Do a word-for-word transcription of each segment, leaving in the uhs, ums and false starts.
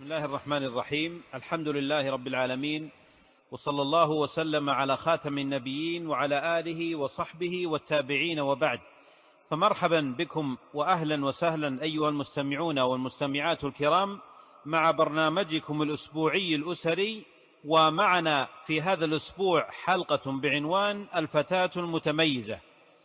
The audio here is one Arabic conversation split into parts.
الله الرحمن الرحيم. الحمد لله رب العالمين، وصلى الله وسلم على خاتم النبيين وعلى آله وصحبه والتابعين، وبعد. فمرحبا بكم وأهلا وسهلا أيها المستمعون والمستمعات الكرام مع برنامجكم الأسبوعي الأسري. ومعنا في هذا الأسبوع حلقة بعنوان الفتاة المتميزة.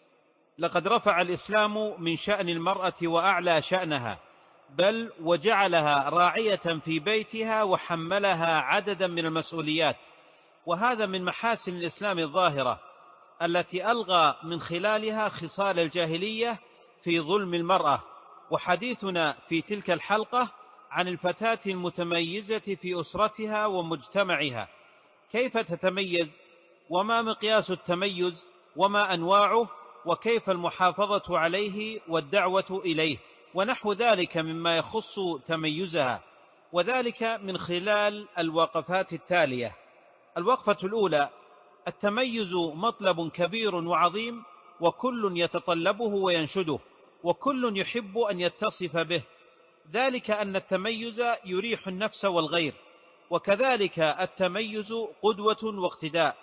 لقد رفع الإسلام من شأن المرأة وأعلى شأنها، بل وجعلها راعية في بيتها وحملها عددا من المسؤوليات، وهذا من محاسن الإسلام الظاهرة التي ألغى من خلالها خصال الجاهلية في ظلم المرأة. وحديثنا في تلك الحلقة عن الفتاة المتميزة في أسرتها ومجتمعها، كيف تتميز، وما مقياس التميز، وما أنواعه، وكيف المحافظة عليه والدعوة إليه، ونحو ذلك مما يخص تميزها، وذلك من خلال الوقفات التالية. الوقفة الأولى: التميز مطلب كبير وعظيم، وكل يتطلبه وينشده، وكل يحب أن يتصف به، ذلك أن التميز يريح النفس والغير، وكذلك التميز قدوة واقتداء،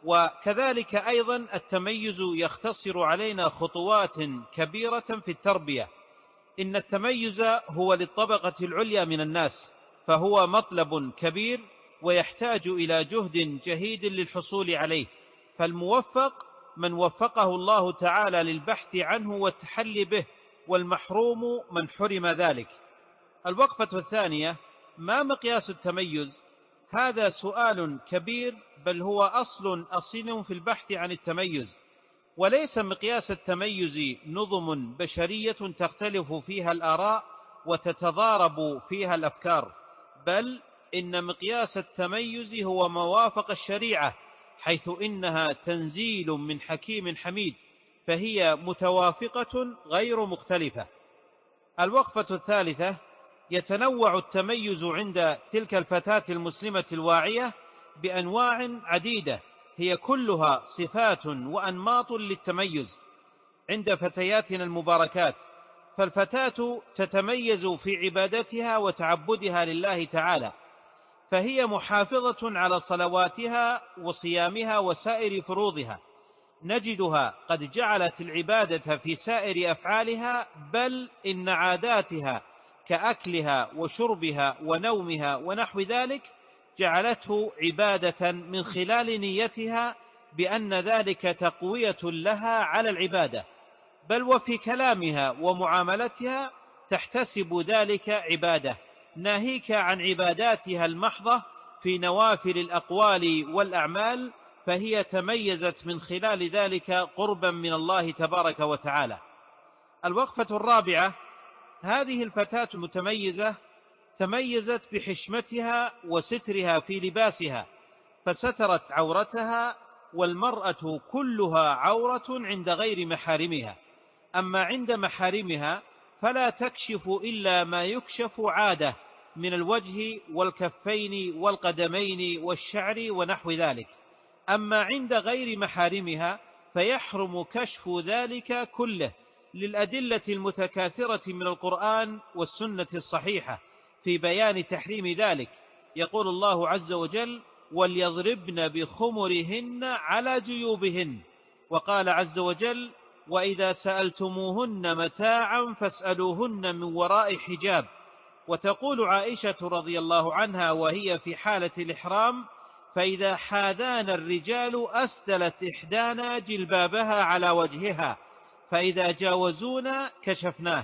وكذلك أيضا التميز يختصر علينا خطوات كبيرة في التربية. إن التميز هو للطبقة العليا من الناس، فهو مطلب كبير ويحتاج إلى جهد جهيد للحصول عليه، فالموفق من وفقه الله تعالى للبحث عنه والتحلي به، والمحروم من حرم ذلك. الوقفة الثانية: ما مقياس التميز؟ هذا سؤال كبير، بل هو أصل أصيل في البحث عن التميز، وليس مقياس التميز نظم بشرية تختلف فيها الآراء وتتضارب فيها الأفكار، بل إن مقياس التميز هو موافق الشريعة، حيث إنها تنزيل من حكيم حميد، فهي متوافقة غير مختلفة. الوقفة الثالثة: يتنوع التميز عند تلك الفتاة المسلمة الواعية بأنواع عديدة، هي كلها صفات وأنماط للتميز عند فتياتنا المباركات. فالفتاة تتميز في عبادتها وتعبدها لله تعالى، فهي محافظة على صلواتها وصيامها وسائر فروضها، نجدها قد جعلت العبادة في سائر أفعالها، بل إن عاداتها كأكلها وشربها ونومها ونحو ذلك جعلته عبادة من خلال نيتها بأن ذلك تقوية لها على العبادة، بل وفي كلامها ومعاملتها تحتسب ذلك عبادة، ناهيك عن عباداتها المحضة في نوافل الأقوال والأعمال، فهي تميزت من خلال ذلك قربا من الله تبارك وتعالى. الوقفة الرابعة: هذه الفتاة المتميزة تميزت بحشمتها وسترها في لباسها، فسترت عورتها، والمرأة كلها عورة عند غير محارمها، أما عند محارمها فلا تكشف إلا ما يكشف عادة من الوجه والكفين والقدمين والشعر ونحو ذلك، أما عند غير محارمها فيحرم كشف ذلك كله، للأدلة المتكاثرة من القرآن والسنة الصحيحة في بيان تحريم ذلك. يقول الله عز وجل: وليضربن بخمرهن على جيوبهن. وقال عز وجل: وإذا سألتموهن متاعا فاسألوهن من وراء حجاب. وتقول عائشة رضي الله عنها وهي في حالة الإحرام: فإذا حاذانا الرجال أسدلت إحدانا جلبابها على وجهها، فإذا جاوزونا كشفناه.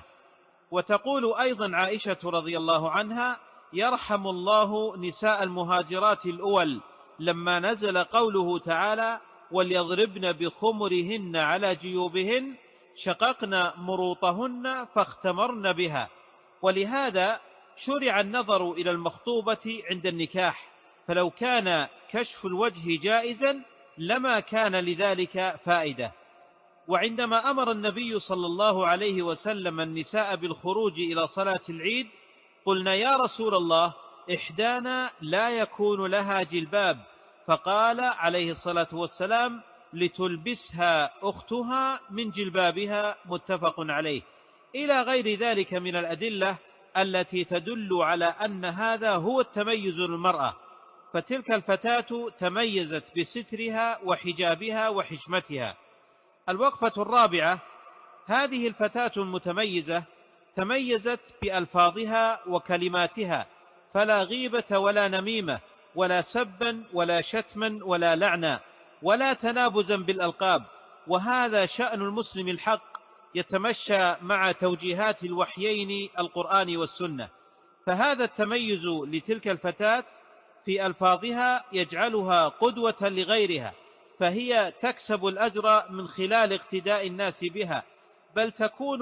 وتقول أيضا عائشة رضي الله عنها: يرحم الله نساء المهاجرات الأول لما نزل قوله تعالى: وليضربن بخمرهن على جيوبهن، شققن مروطهن فاختمرن بها. ولهذا شرع النظر إلى المخطوبة عند النكاح، فلو كان كشف الوجه جائزا لما كان لذلك فائدة. وعندما أمر النبي صلى الله عليه وسلم النساء بالخروج إلى صلاة العيد، قلنا: يا رسول الله، إحدانا لا يكون لها جلباب، فقال عليه الصلاة والسلام: لتلبسها أختها من جلبابها، متفق عليه، إلى غير ذلك من الأدلة التي تدل على أن هذا هو التميز للمرأة، فتلك الفتاة تميزت بسترها وحجابها وحشمتها. الوقفة الرابعة: هذه الفتاة المتميزة تميزت بألفاظها وكلماتها، فلا غيبة ولا نميمة ولا سبا ولا شتما ولا لعنا ولا تنابزا بالألقاب، وهذا شأن المسلم الحق يتمشى مع توجيهات الوحيين القرآن والسنة. فهذا التميز لتلك الفتاة في ألفاظها يجعلها قدوة لغيرها، فهي تكسب الأجر من خلال اقتداء الناس بها، بل تكون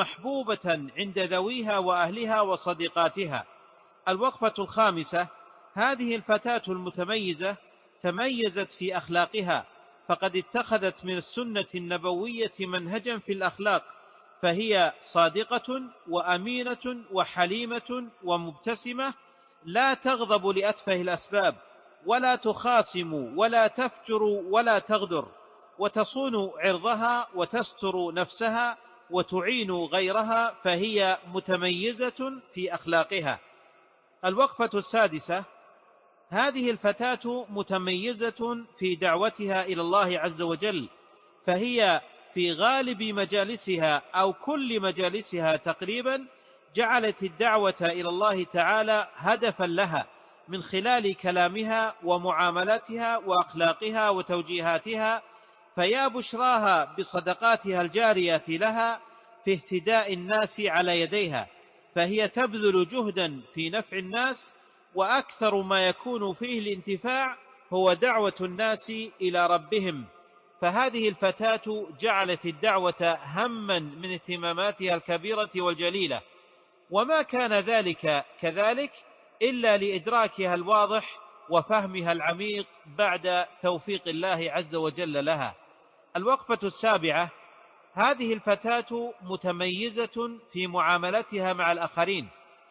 محبوبة عند ذويها وأهلها وصديقاتها. الوقفة الخامسة: هذه الفتاة المتميزة تميزت في أخلاقها، فقد اتخذت من السنة النبوية منهجا في الأخلاق، فهي صادقة وأمينة وحليمة ومبتسمة، لا تغضب لأتفه الأسباب، ولا تخاصم ولا تفجر ولا تغدر، وتصون عرضها وتستر نفسها وتعين غيرها، فهي متميزة في أخلاقها. الوقفة السادسة: هذه الفتاة متميزة في دعوتها إلى الله عز وجل، فهي في غالب مجالسها أو كل مجالسها تقريبا جعلت الدعوة إلى الله تعالى هدفا لها من خلال كلامها ومعاملاتها وأخلاقها وتوجيهاتها، فيا بشراها بصدقاتها الجارية لها في اهتداء الناس على يديها، فهي تبذل جهدا في نفع الناس، وأكثر ما يكون فيه الانتفاع هو دعوة الناس إلى ربهم. فهذه الفتاة جعلت الدعوة همًا من اهتماماتها الكبيرة والجليلة، وما كان ذلك كذلك إلا لإدراكها الواضح وفهمها العميق بعد توفيق الله عز وجل لها. الوقفة السابعة: هذه الفتاة متميزة في معاملتها مع الآخرين،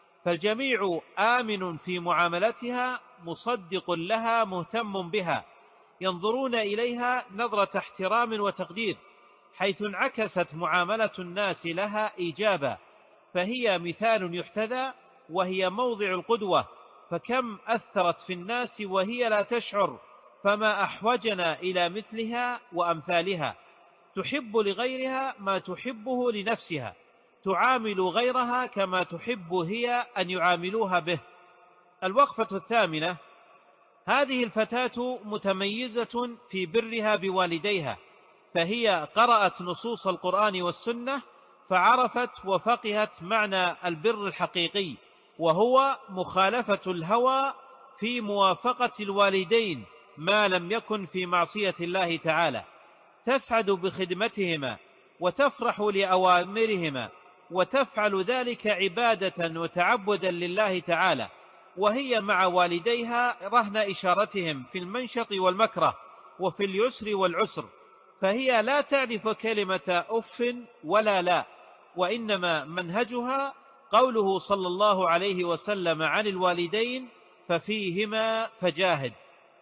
فالجميع آمن في معاملتها، مصدق لها، مهتم بها، ينظرون إليها نظرة احترام وتقدير، حيث انعكست معاملة الناس لها إيجابا، فهي مثال يحتذى وهي موضع القدوة، فكم أثرت في الناس وهي لا تشعر، فما أحوجنا إلى مثلها وأمثالها. تحب لغيرها ما تحبه لنفسها، تعامل غيرها كما تحب هي أن يعاملوها به. الوقفة الثامنة: هذه الفتاة متميزة في برها بوالديها، فهي قرأت نصوص القرآن والسنة فعرفت وفقهت معنى البر الحقيقي، وهو مخالفة الهوى في موافقة الوالدين ما لم يكن في معصية الله تعالى، تسعد بخدمتهما وتفرح لأوامرهما، وتفعل ذلك عبادة وتعبدا لله تعالى، وهي مع والديها رهن إشارتهم في المنشط والمكره وفي اليسر والعسر، فهي لا تعرف كلمة أف ولا لا، وإنما منهجها قوله صلى الله عليه وسلم عن الوالدين: ففيهما فجاهد.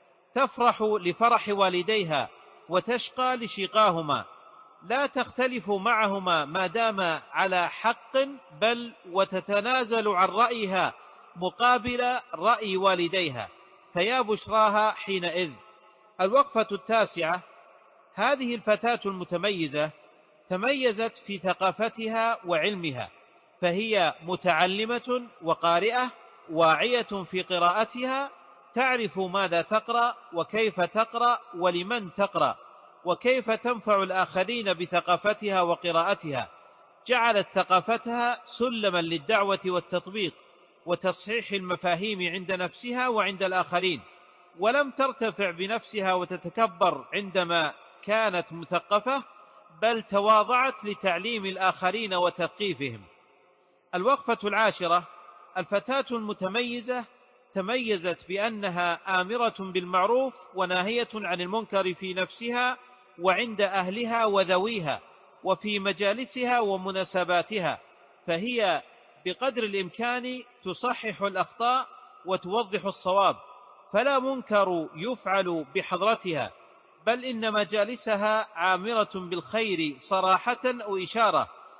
تفرح لفرح والديها وتشقى لشقاهما، لا تختلف معهما ما دام على حق، بل وتتنازل عن رأيها مقابل رأي والديها، فيا بشراها حينئذ. الوقفة التاسعة: هذه الفتاة المتميزة تميزت في ثقافتها وعلمها، فهي متعلمة وقارئة واعية في قراءتها، تعرف ماذا تقرأ وكيف تقرأ ولمن تقرأ، وكيف تنفع الآخرين بثقافتها وقراءتها. جعلت ثقافتها سلما للدعوة والتطبيق وتصحيح المفاهيم عند نفسها وعند الآخرين، ولم ترتفع بنفسها وتتكبر عندما كانت مثقفة، بل تواضعت لتعليم الآخرين وتثقيفهم. الوقفة العاشرة: الفتاة المتميزة تميزت بأنها آمرة بالمعروف وناهية عن المنكر في نفسها وعند أهلها وذويها وفي مجالسها ومناسباتها، فهي بقدر الإمكان تصحح الأخطاء وتوضح الصواب، فلا منكر يفعل بحضرتها، بل إن مجالسها عامرة بالخير صراحة أو إشارة،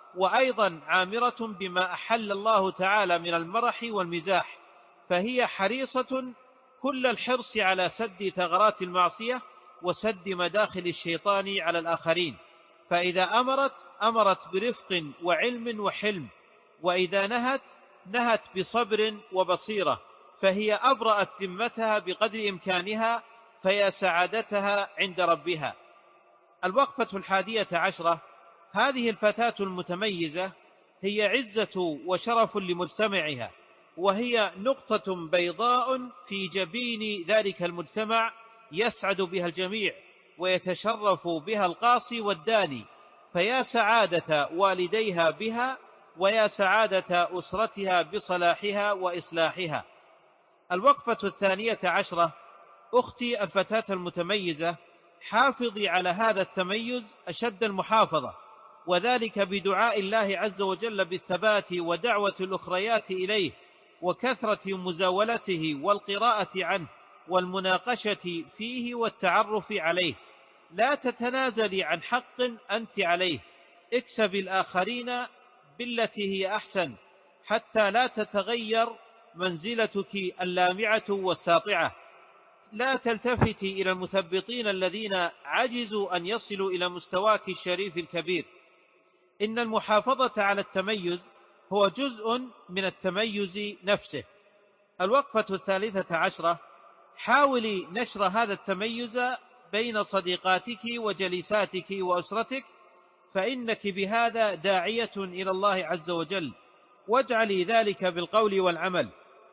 وأيضا عامرة بما أحل الله تعالى من المرح والمزاح، فهي حريصة كل الحرص على سد ثغرات المعصية وسد مداخل الشيطان على الآخرين، فإذا أمرت أمرت برفق وعلم وحلم، وإذا نهت نهت بصبر وبصيرة، فهي أبرأت ذمتها بقدر إمكانها، فيا سعادتها عند ربها. الوقفة الحادية عشرة: هذه الفتاة المتميزة هي عزة وشرف لمجتمعها، وهي نقطة بيضاء في جبين ذلك المجتمع يسعد بها الجميع ويتشرف بها القاصي والداني، فيا سعادة والديها بها، ويا سعادة أسرتها بصلاحها وإصلاحها. الوقفة الثانية عشرة: أختي الفتاة المتميزة، حافظي على هذا التميز أشد المحافظة، وذلك بدعاء الله عز وجل بالثبات ودعوة الأخريات إليه وكثرة مزاولته والقراءة عنه والمناقشة فيه والتعرف عليه. لا تتنازلي عن حق أنت عليه، اكسب الآخرين بالتي هي أحسن حتى لا تتغير منزلتك اللامعة والساطعة. لا تلتفتي إلى المثبطين الذين عجزوا أن يصلوا إلى مستواك الشريف الكبير. إن المحافظة على التميز هو جزء من التميز نفسه. الوقفة الثالثة عشرة: حاولي نشر هذا التميز بين صديقاتك وجليساتك وأسرتك، فإنك بهذا داعية إلى الله عز وجل، واجعلي ذلك بالقول والعمل.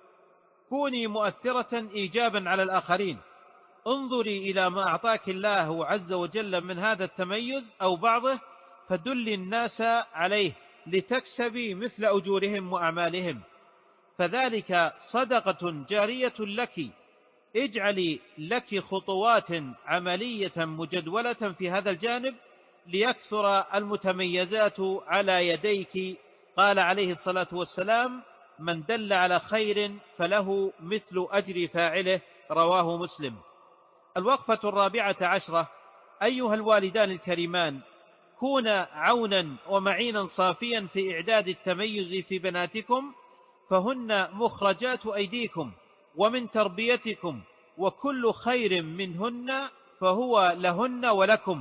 كوني مؤثرة إيجابا على الآخرين، انظري إلى ما أعطاك الله عز وجل من هذا التميز أو بعضه، فدل الناس عليه لتكسبي مثل أجورهم وأعمالهم، فذلك صدقة جارية لك. اجعلي لك خطوات عملية مجدولة في هذا الجانب ليكثر المتميزات على يديك. قال عليه الصلاة والسلام: من دل على خير فله مثل أجر فاعله، رواه مسلم. الوقفة الرابعة عشرة: أيها الوالدان الكريمان، كونا عونا ومعينا صافيا في إعداد التميز في بناتكم، فهن مخرجات أيديكم ومن تربيتكم، وكل خير منهن فهو لهن ولكم،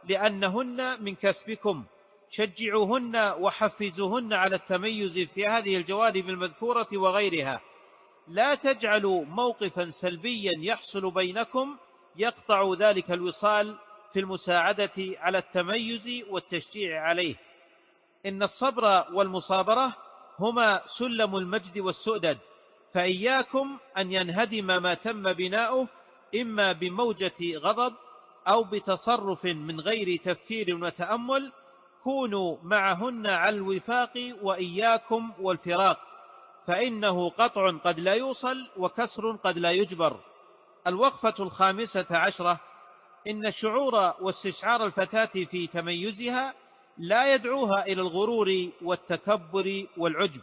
لأنهن من كسبكم. شجعوهن وحفزوهن على التميز في هذه الجوانب المذكورة وغيرها. لا تجعلوا موقفا سلبيا يحصل بينكم يقطع ذلك الوصال في المساعدة على التميز والتشجيع عليه. إن الصبر والمصابرة هما سلم المجد والسؤدد، فإياكم أن ينهدم ما تم بناؤه إما بموجة غضب أو بتصرف من غير تفكير وتأمل. كونوا معهن على الوفاق وإياكم والفراق، فإنه قطع قد لا يوصل وكسر قد لا يجبر. الوقفة الخامسة عشرة: إن شعور واستشعار الفتاة في تميزها لا يدعوها إلى الغرور والتكبر والعجب،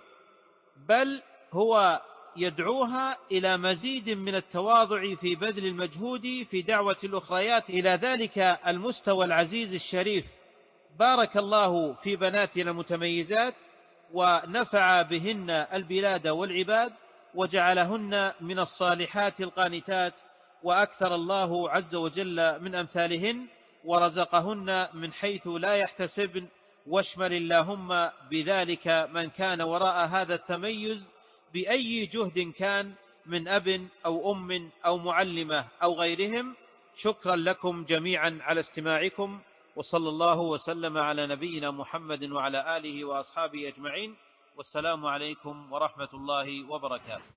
بل هو يدعوها إلى مزيد من التواضع في بذل المجهود في دعوة الأخريات إلى ذلك المستوى العزيز الشريف. بارك الله في بناتنا المتميزات، ونفع بهن البلاد والعباد، وجعلهن من الصالحات القانتات، وأكثر الله عز وجل من أمثالهن، ورزقهن من حيث لا يحتسبن. واشمل اللهم بذلك من كان وراء هذا التميز بأي جهد كان، من أب أو أم أو معلمة أو غيرهم. شكرا لكم جميعا على استماعكم، وصلى الله وسلم على نبينا محمد وعلى آله وأصحابه أجمعين، والسلام عليكم ورحمة الله وبركاته.